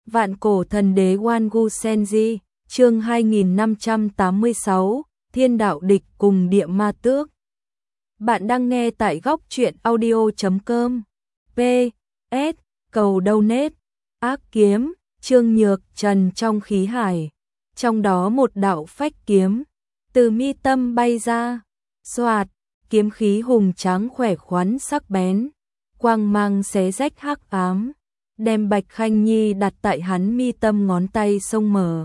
Vạn cổ thần đế Wangu Senji, chương 2586, Thiên đạo địch cùng địa ma tước. Bạn đang nghe tại góc truyện audio.com. PS, cầu donate. Ác kiếm, Trương Nhược Trần trong khí hải. Trong đó một đạo phách kiếm, từ mi tâm bay ra. Xoạt, kiếm khí hùng tráng khỏe khoắn sắc bén. Quang mang xé rách hắc ám. Đem Bạch Khanh Nhi đặt tại hắn mi tâm ngón tay xông mở.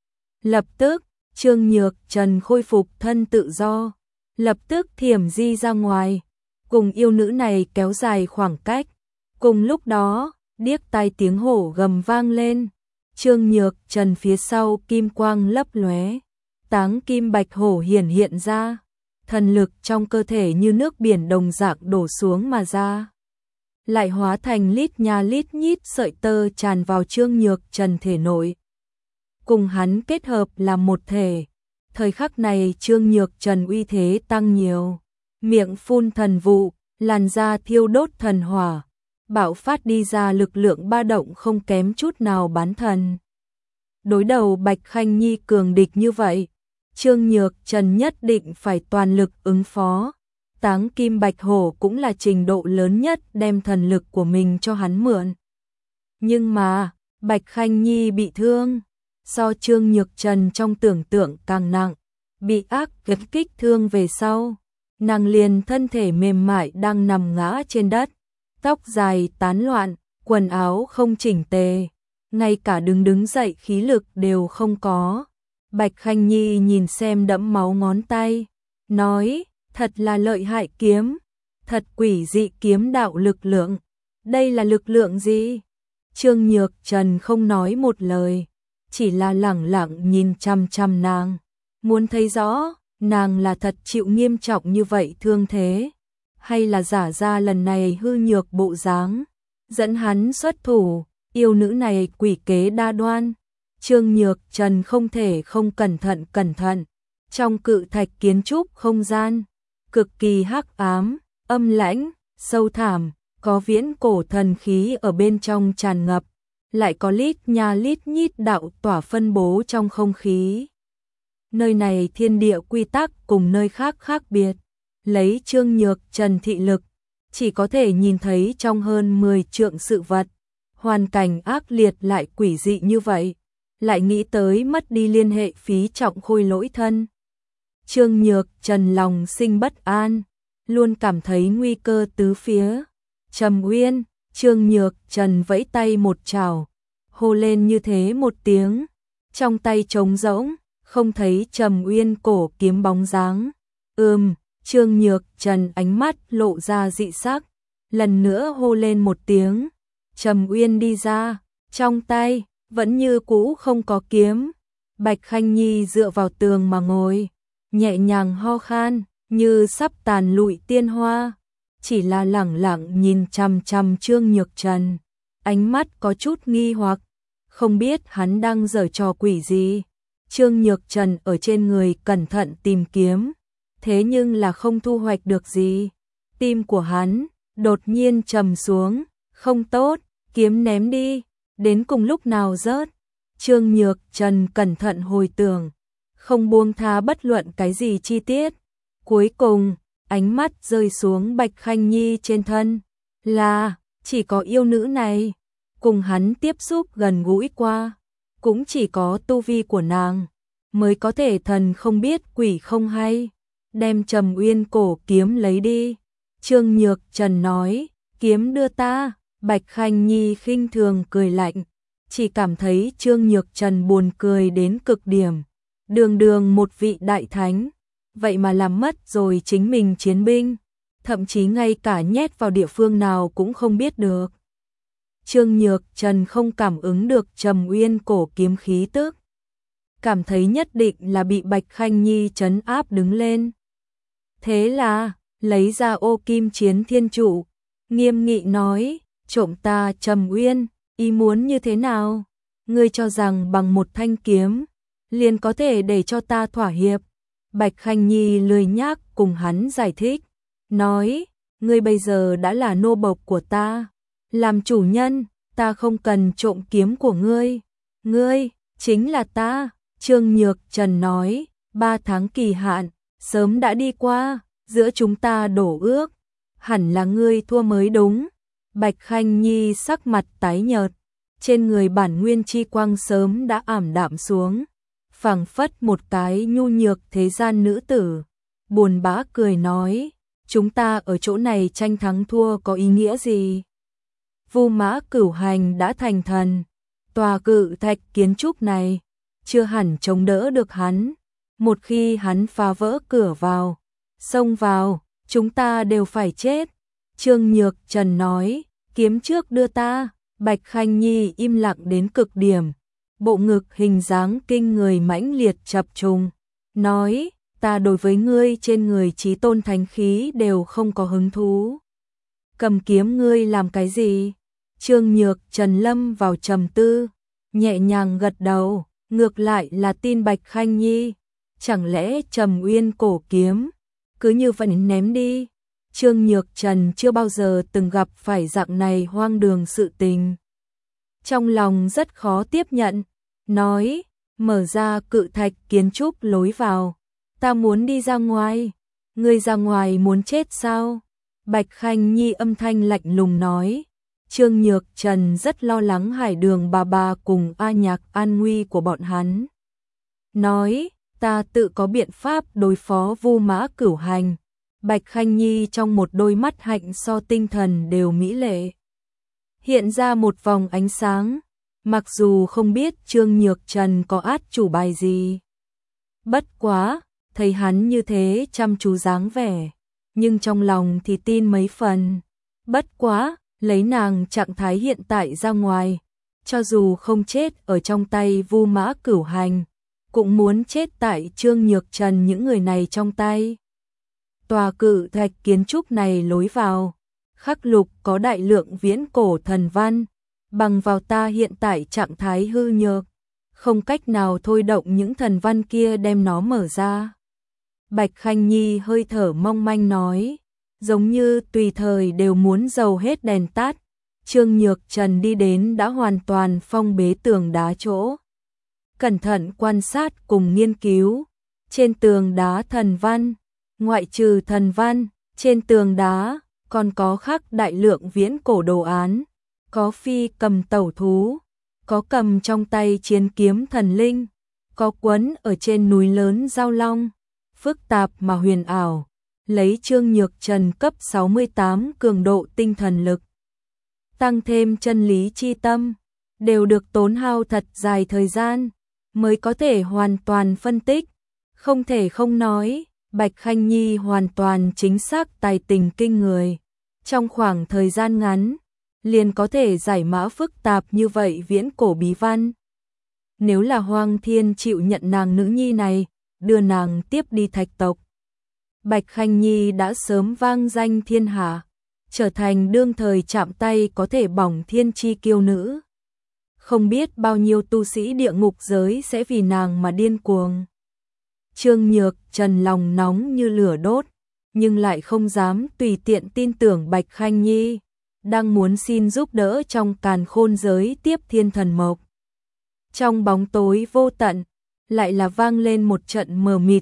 Lập tức, Trương Nhược Trần khôi phục thân tự do, lập tức thiểm di ra ngoài, cùng yêu nữ này kéo dài khoảng cách. Cùng lúc đó, điếc tai tiếng hổ gầm vang lên. Trương Nhược Trần phía sau kim quang lấp lóe, táng kim bạch hổ hiện ra, thần lực trong cơ thể như nước biển đồng dạng đổ xuống mà ra, lại hóa thành lít nha lít nhít sợi tơ tràn vào Trương Nhược Trần thể nội, cùng hắn kết hợp làm một thể. Thời khắc này Trương Nhược Trần uy thế tăng nhiều, miệng phun thần vụ, làn da thiêu đốt thần hỏa, bạo phát đi ra lực lượng ba động không kém chút nào bán thần. Đối đầu Bạch Khanh Nhi cường địch như vậy, Trương Nhược Trần nhất định phải toàn lực ứng phó. Táng kim bạch hổ cũng là trình độ lớn nhất đem thần lực của mình cho hắn mượn. Nhưng mà, Bạch Khanh Nhi bị thương, so Trương Nhược Trần trong tưởng tượng càng nặng, bị ác kích thương về sau. Nàng liền thân thể mềm mại đang nằm ngã trên đất, tóc dài tán loạn, quần áo không chỉnh tề, ngay cả đứng dậy khí lực đều không có. Bạch Khanh Nhi nhìn xem đẫm máu ngón tay, nói, thật là lợi hại kiếm, thật quỷ dị kiếm đạo lực lượng, đây là lực lượng gì? Trương Nhược Trần không nói một lời, chỉ là lẳng lặng nhìn chăm chăm nàng, muốn thấy rõ, nàng là thật chịu nghiêm trọng như vậy thương thế, hay là giả ra lần này hư nhược bộ dáng, dẫn hắn xuất thủ. Yêu nữ này quỷ kế đa đoan, Trương Nhược Trần không thể không cẩn thận. Trong cự thạch kiến trúc không gian, cực kỳ hắc ám, âm lãnh, sâu thẳm, có viễn cổ thần khí ở bên trong tràn ngập, lại có lít nha lít nhít đạo tỏa phân bố trong không khí. Nơi này thiên địa quy tắc cùng nơi khác khác biệt, lấy Trương Nhược Trần thị lực, chỉ có thể nhìn thấy trong hơn 10 trượng sự vật. Hoàn cảnh ác liệt lại quỷ dị như vậy, lại nghĩ tới mất đi liên hệ phí trọng khôi lỗi thân. Trương Nhược Trần lòng sinh bất an, luôn cảm thấy nguy cơ tứ phía. Trầm Uyên, Trương Nhược Trần vẫy tay một trảo, hô lên như thế một tiếng, trong tay trống rỗng, không thấy Trầm Uyên cổ kiếm bóng dáng. Trương Nhược Trần ánh mắt lộ ra dị sắc, lần nữa hô lên một tiếng. Trầm Uyên đi ra, trong tay vẫn như cũ không có kiếm. Bạch Khanh Nhi dựa vào tường mà ngồi, nhẹ nhàng ho khan, như sắp tàn lụi tiên hoa, chỉ là lẳng lặng nhìn chằm chằm Trương Nhược Trần, ánh mắt có chút nghi hoặc, không biết hắn đang giở trò quỷ gì. Trương Nhược Trần ở trên người cẩn thận tìm kiếm, thế nhưng là không thu hoạch được gì. Tim của hắn đột nhiên trầm xuống, không tốt. Kiếm ném đi, đến cùng lúc nào rớt. Trương Nhược Trần cẩn thận hồi tưởng, không buông tha bất luận cái gì chi tiết. Cuối cùng, ánh mắt rơi xuống Bạch Khanh Nhi trên thân, là chỉ có yêu nữ này, cùng hắn tiếp xúc gần gũi qua, cũng chỉ có tu vi của nàng, mới có thể thần không biết quỷ không hay, đem Trầm Uyên cổ kiếm lấy đi. Trương Nhược Trần nói, kiếm đưa ta. Bạch Khanh Nhi khinh thường cười lạnh, chỉ cảm thấy Trương Nhược Trần buồn cười đến cực điểm. Đường một vị đại thánh, vậy mà làm mất rồi chính mình chiến binh, thậm chí ngay cả nhét vào địa phương nào cũng không biết được. Trương Nhược Trần không cảm ứng được Trầm Uyên cổ kiếm khí tức, cảm thấy nhất định là bị Bạch Khanh Nhi trấn áp đứng lên. Thế là, lấy ra ô kim chiến thiên trụ, nghiêm nghị nói, trộm ta Trầm Uyên, ý muốn như thế nào? Ngươi cho rằng bằng một thanh kiếm, liền có thể để cho ta thỏa hiệp? Bạch Khanh Nhi lười nhác cùng hắn giải thích, nói, ngươi bây giờ đã là nô bộc của ta, làm chủ nhân, ta không cần trộm kiếm của ngươi chính là ta. Trương Nhược Trần nói, 3 tháng kỳ hạn, sớm đã đi qua, giữa chúng ta đổ ước, hẳn là ngươi thua mới đúng. Bạch Khanh Nhi sắc mặt tái nhợt, trên người bản nguyên chi quang sớm đã ảm đạm xuống, phảng phất một cái nhu nhược thế gian nữ tử, buồn bã cười nói, chúng ta ở chỗ này tranh thắng thua có ý nghĩa gì? Vu Mã Cửu Hành đã thành thần, tòa cự thạch kiến trúc này chưa hẳn chống đỡ được hắn, một khi hắn phá vỡ cửa vào, xông vào, chúng ta đều phải chết. Trương Nhược Trần nói, kiếm trước đưa ta. Bạch Khanh Nhi im lặng đến cực điểm, bộ ngực hình dáng kinh người mãnh liệt chập trùng, nói, ta đối với ngươi trên người chí tôn thánh khí đều không có hứng thú. Cầm kiếm ngươi làm cái gì? Trương Nhược Trần lâm vào trầm tư, nhẹ nhàng gật đầu, ngược lại là tin Bạch Khanh Nhi, chẳng lẽ Trầm Uyên cổ kiếm cứ như vậy ném đi? Trương Nhược Trần chưa bao giờ từng gặp phải dạng này hoang đường sự tình. Trong lòng rất khó tiếp nhận, nói, mở ra cự thạch kiến trúc lối vào, ta muốn đi ra ngoài, ngươi ra ngoài muốn chết sao? Bạch Khanh Nhi âm thanh lạnh lùng nói. Trương Nhược Trần rất lo lắng Hải Đường bà cùng A Nhạc an nguy của bọn hắn. Nói, ta tự có biện pháp đối phó Vu Mã Cửu Hành. Bạch Khanh Nhi trong một đôi mắt hạnh so tinh thần đều mỹ lệ, hiện ra một vòng ánh sáng, mặc dù không biết Trương Nhược Trần có át chủ bài gì. Bất quá, thấy hắn như thế chăm chú dáng vẻ, nhưng trong lòng thì tin mấy phần. Bất quá, lấy nàng trạng thái hiện tại ra ngoài, cho dù không chết ở trong tay Vu Mã Cửu Hành, cũng muốn chết tại Trương Nhược Trần những người này trong tay. Tòa cự thạch kiến trúc này lối vào, khắc lục có đại lượng viễn cổ thần văn, bằng vào ta hiện tại trạng thái hư nhược, không cách nào thôi động những thần văn kia đem nó mở ra. Bạch Khanh Nhi hơi thở mong manh nói, giống như tùy thời đều muốn dầu hết đèn tắt. Trương Nhược Trần đi đến đã hoàn toàn phong bế tường đá chỗ, cẩn thận quan sát cùng nghiên cứu. Trên tường đá thần văn, ngoại trừ thần văn, trên tường đá còn có khắc đại lượng viễn cổ đồ án, có phi cầm tẩu thú, có cầm trong tay chiến kiếm thần linh, có quấn ở trên núi lớn giao long, phức tạp mà huyền ảo, lấy Trương Nhược Trần cấp 68 cường độ tinh thần lực, tăng thêm chân lý chi tâm, đều được tốn hao thật dài thời gian mới có thể hoàn toàn phân tích. Không thể không nói, Bạch Khanh Nhi hoàn toàn chính xác tài tình kinh người. Trong khoảng thời gian ngắn, liền có thể giải mã phức tạp như vậy viễn cổ bí văn. Nếu là Hoang Thiên chịu nhận nàng nữ nhi này, đưa nàng tiếp đi Thạch tộc, Bạch Khanh Nhi đã sớm vang danh thiên hạ, trở thành đương thời chạm tay có thể bỏng thiên chi kiêu nữ. Không biết bao nhiêu tu sĩ địa ngục giới sẽ vì nàng mà điên cuồng. Trương Nhược Trần lòng nóng như lửa đốt, nhưng lại không dám tùy tiện tin tưởng Bạch Khanh Nhi, đang muốn xin giúp đỡ trong càn khôn giới tiếp thiên thần mộc. Trong bóng tối vô tận, lại là vang lên một trận mờ mịt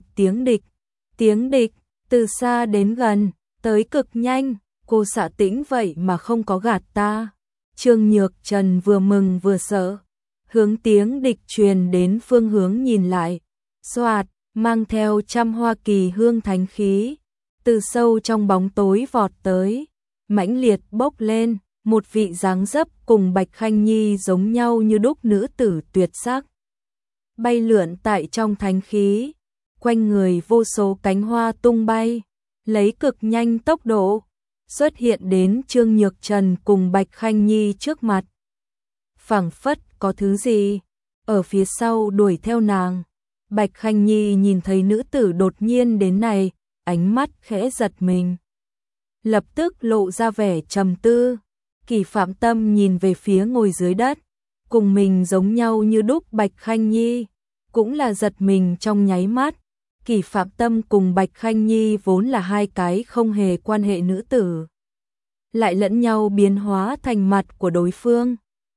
tiếng địch, từ xa đến gần, tới cực nhanh, cô xạ tĩnh vậy mà không có gạt ta. Trương Nhược Trần vừa mừng vừa sợ, hướng tiếng địch truyền đến phương hướng nhìn lại, xoạt, mang theo trăm hoa kỳ hương thánh khí, từ sâu trong bóng tối vọt tới, mãnh liệt bốc lên, một vị dáng dấp cùng Bạch Khanh Nhi giống nhau như đúc nữ tử tuyệt sắc. Bay lượn tại trong thánh khí, quanh người vô số cánh hoa tung bay, lấy cực nhanh tốc độ, xuất hiện đến Trương Nhược Trần cùng Bạch Khanh Nhi trước mặt. Phảng phất có thứ gì ở phía sau đuổi theo nàng. Bạch Khanh Nhi nhìn thấy nữ tử đột nhiên đến này, ánh mắt khẽ giật mình, lập tức lộ ra vẻ trầm tư. Kỷ Phạm Tâm nhìn về phía ngồi dưới đất, cùng mình giống nhau như đúc Bạch Khanh Nhi, cũng là giật mình trong nháy mắt. Kỷ Phạm Tâm cùng Bạch Khanh Nhi vốn là hai cái không hề quan hệ nữ tử, lại lẫn nhau biến hóa thành mặt của đối phương.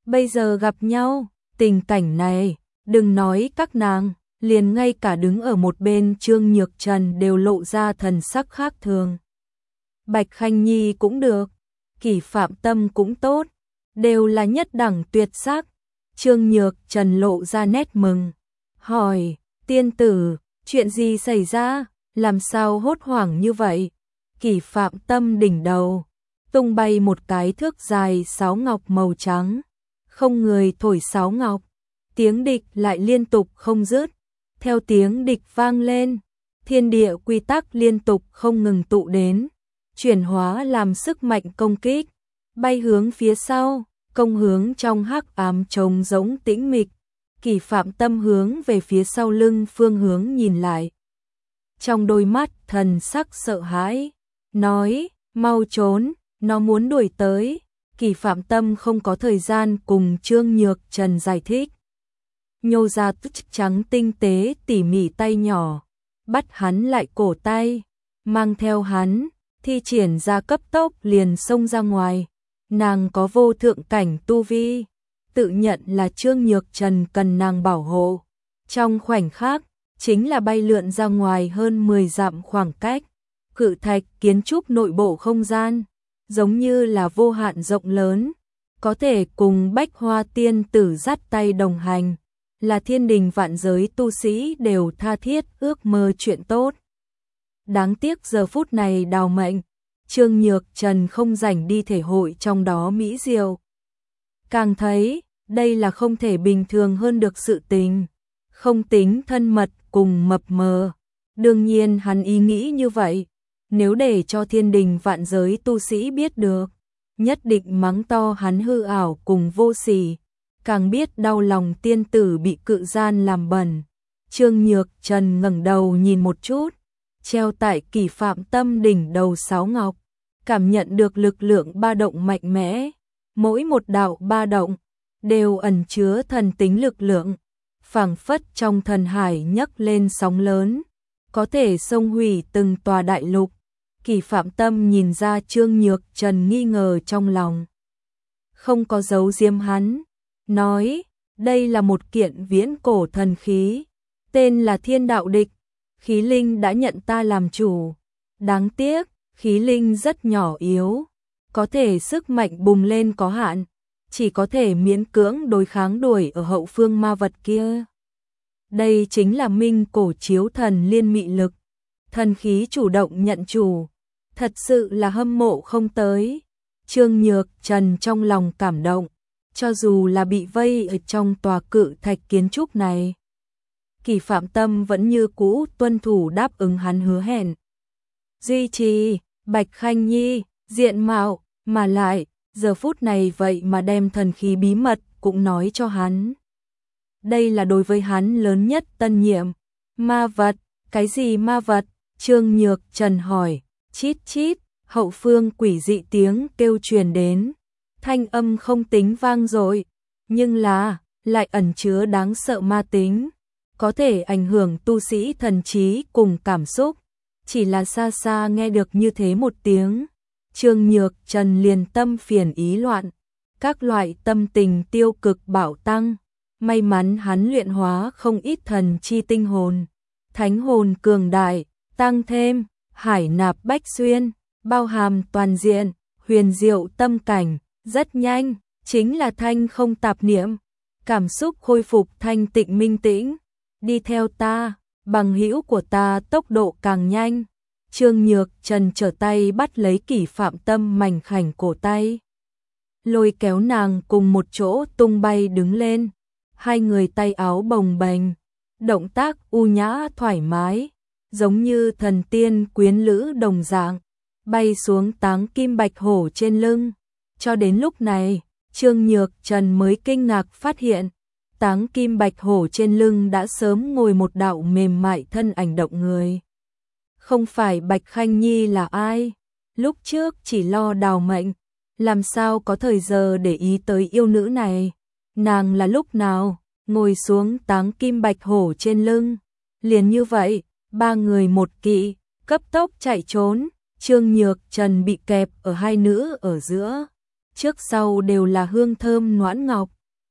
Bây giờ gặp nhau, tình cảnh này, đừng nói các nàng, liền ngay cả đứng ở một bên Trương Nhược Trần đều lộ ra thần sắc khác thường. Bạch Khanh Nhi cũng được, Kỷ Phạm Tâm cũng tốt, đều là nhất đẳng tuyệt sắc. Trương Nhược Trần lộ ra nét mừng, hỏi, tiên tử, chuyện gì xảy ra, làm sao hốt hoảng như vậy? Kỷ Phạm Tâm đỉnh đầu, tung bay một cái thước dài sáo ngọc màu trắng, không người thổi sáo ngọc, tiếng địch lại liên tục không dứt, theo tiếng địch vang lên, thiên địa quy tắc liên tục không ngừng tụ đến, chuyển hóa làm sức mạnh công kích, bay hướng phía sau, công hướng trong hắc ám trống rỗng tĩnh mịch. Kỷ Phạm Tâm hướng về phía sau lưng phương hướng nhìn lại. Trong đôi mắt thần sắc sợ hãi, nói, mau trốn, nó muốn đuổi tới. Kỷ Phạm Tâm không có thời gian cùng Trương Nhược Trần giải thích. Nhô ra trắng tinh tế tỉ mỉ tay nhỏ, bắt hắn lại cổ tay, mang theo hắn, thi triển ra cấp tốc liền xông ra ngoài. Nàng có vô thượng cảnh tu vi, tự nhận là Trương Nhược Trần cần nàng bảo hộ. Trong khoảnh khắc, chính là bay lượn ra ngoài hơn 10 dặm khoảng cách. Cự thạch kiến trúc nội bộ không gian, giống như là vô hạn rộng lớn, có thể cùng Bách Hoa tiên tử dắt tay đồng hành, là thiên đình vạn giới tu sĩ đều tha thiết ước mơ chuyện tốt. Đáng tiếc giờ phút này đào mệnh, Trương Nhược Trần không rảnh đi thể hội trong đó mỹ diệu. Càng thấy, đây là không thể bình thường hơn được sự tình, không tính thân mật cùng mập mờ. Đương nhiên hắn ý nghĩ như vậy, nếu để cho thiên đình vạn giới tu sĩ biết được, nhất định mắng to hắn hư ảo cùng vô sỉ, càng biết đau lòng tiên tử bị cự gian làm bẩn. Trương Nhược Trần ngẩng đầu nhìn một chút, treo tại Kỷ Phạm Tâm đỉnh đầu sáo ngọc, cảm nhận được lực lượng ba động mạnh mẽ, mỗi một đạo ba động đều ẩn chứa thần tính lực lượng, phảng phất trong thần hải nhấc lên sóng lớn, có thể xông hủy từng tòa đại lục. Kỷ Phạm Tâm nhìn ra Trương Nhược Trần nghi ngờ trong lòng, không có giấu giếm hắn, nói, đây là một kiện viễn cổ thần khí, tên là Thiên Đạo Địch, khí linh đã nhận ta làm chủ, đáng tiếc, khí linh rất nhỏ yếu, có thể sức mạnh bùng lên có hạn, chỉ có thể miễn cưỡng đối kháng đuổi ở hậu phương ma vật kia. Đây chính là Minh Cổ Chiếu Thần Liên mị lực, thần khí chủ động nhận chủ, thật sự là hâm mộ không tới. Trương Nhược Trần trong lòng cảm động, cho dù là bị vây ở trong tòa cự thạch kiến trúc này, Kỷ Phạm Tâm vẫn như cũ tuân thủ đáp ứng hắn hứa hẹn. Duy trì Bạch Khanh Nhi diện mạo, mà lại giờ phút này vậy mà đem thần khí bí mật cũng nói cho hắn. Đây là đối với hắn lớn nhất tân nhiệm. Ma vật, cái gì ma vật? Trương Nhược Trần hỏi. Chít chít, hậu phương quỷ dị tiếng kêu truyền đến, thanh âm không tính vang dội, nhưng là lại ẩn chứa đáng sợ ma tính, có thể ảnh hưởng tu sĩ thần trí cùng cảm xúc. Chỉ là xa xa nghe được như thế một tiếng, Trương Nhược Trần liền tâm phiền ý loạn, các loại tâm tình tiêu cực bạo tăng. May mắn hắn luyện hóa không ít thần chi tinh hồn, thánh hồn cường đại, tăng thêm hải nạp bách xuyên, bao hàm toàn diện, huyền diệu tâm cảnh, rất nhanh, chính là thanh không tạp niệm, cảm xúc khôi phục thanh tịnh minh tĩnh. Đi theo ta, bằng hữu của ta tốc độ càng nhanh. Trương Nhược Trần trở tay bắt lấy Kỷ Phạm Tâm mảnh khảnh cổ tay, lôi kéo nàng cùng một chỗ tung bay đứng lên. Hai người tay áo bồng bềnh, động tác u nhã thoải mái, giống như thần tiên quyến lữ đồng dạng, bay xuống táng kim bạch hổ trên lưng. Cho đến lúc này, Trương Nhược Trần mới kinh ngạc phát hiện, táng kim bạch hổ trên lưng đã sớm ngồi một đạo mềm mại thân ảnh động người. Không phải Bạch Khanh Nhi là ai? Lúc trước chỉ lo đào mệnh, làm sao có thời giờ để ý tới yêu nữ này? Nàng là lúc nào ngồi xuống táng kim bạch hổ trên lưng? Liền như vậy, ba người một kỵ, cấp tốc chạy trốn. Trương Nhược Trần bị kẹp ở hai nữ ở giữa, trước sau đều là hương thơm noãn ngọc,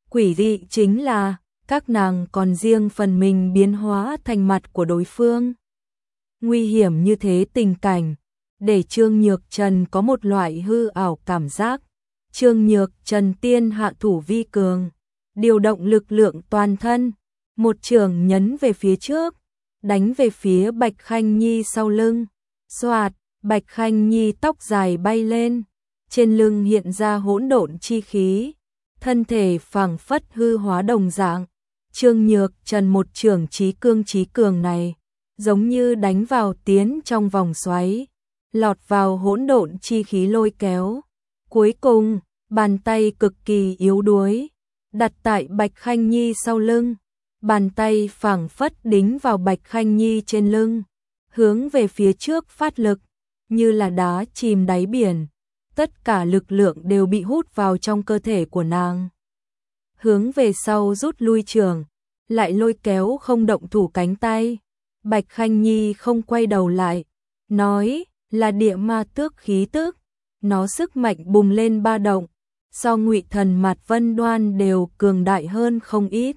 Quỷ dị chính là, các nàng còn riêng phần mình biến hóa thành mặt của đối phương. Nguy hiểm như thế tình cảnh, để Trương Nhược Trần có một loại hư ảo cảm giác. Trương Nhược Trần tiên hạ thủ vi cường, điều động lực lượng toàn thân, một trường nhấn về phía trước, đánh về phía Bạch Khanh Nhi sau lưng. Xoạt, Bạch Khanh Nhi tóc dài bay lên, trên lưng hiện ra hỗn độn chi khí, thân thể phảng phất hư hóa đồng dạng. Trương Nhược Trần một trường chí cường này, giống như đánh vào tiến trong vòng xoáy, lọt vào hỗn độn chi khí lôi kéo. Cuối cùng, bàn tay cực kỳ yếu đuối, đặt tại Bạch Khanh Nhi sau lưng, bàn tay phảng phất đính vào Bạch Khanh Nhi trên lưng, hướng về phía trước phát lực, như là đá chìm đáy biển, tất cả lực lượng đều bị hút vào trong cơ thể của nàng. Hướng về sau rút lui trường, lại lôi kéo không động thủ cánh tay. Bạch Khanh Nhi không quay đầu lại, nói là địa ma tước khí tức, nó sức mạnh bùng lên ba động, so Ngụy Thần Mạt Vân Đoan đều cường đại hơn không ít.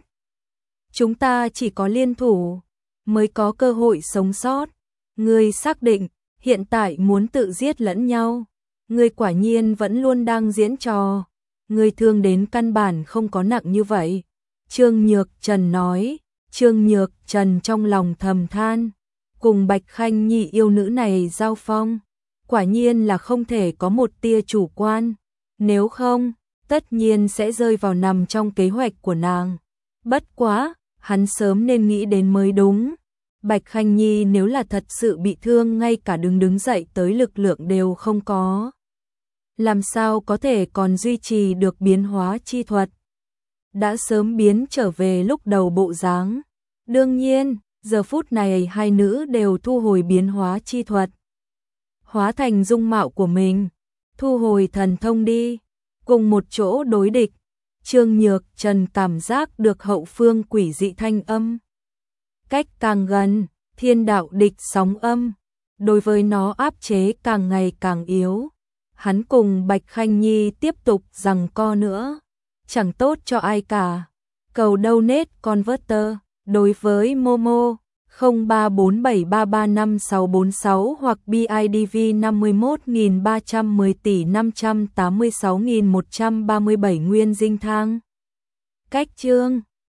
Chúng ta chỉ có liên thủ mới có cơ hội sống sót. Ngươi xác định hiện tại muốn tự giết lẫn nhau? Ngươi quả nhiên vẫn luôn đang diễn trò. Ngươi thương đến căn bản không có nặng như vậy. Trương Nhược Trần nói. Trương Nhược Trần trong lòng thầm than, cùng Bạch Khanh Nhi yêu nữ này giao phong, quả nhiên là không thể có một tia chủ quan, nếu không, tất nhiên sẽ rơi vào nằm trong kế hoạch của nàng. Bất quá, hắn sớm nên nghĩ đến mới đúng. Bạch Khanh Nhi nếu là thật sự bị thương ngay cả đứng dậy tới lực lượng đều không có, làm sao có thể còn duy trì được biến hóa chi thuật? Đã sớm biến trở về lúc đầu bộ dáng. Đương nhiên, giờ phút này hai nữ đều thu hồi biến hóa chi thuật, hóa thành dung mạo của mình, thu hồi thần thông đi, cùng một chỗ đối địch. Trương Nhược Trần cảm giác được hậu phương quỷ dị thanh âm. Cách càng gần, thiên đạo địch sóng âm, đối với nó áp chế càng ngày càng yếu. Hắn cùng Bạch Khanh Nhi tiếp tục giằng co nữa, chẳng tốt cho ai cả. Cầu donate converter đối với Momo 0347335646 hoặc BIDV 51.310 tỷ 586.137 nguyên dinh thang. Cách chương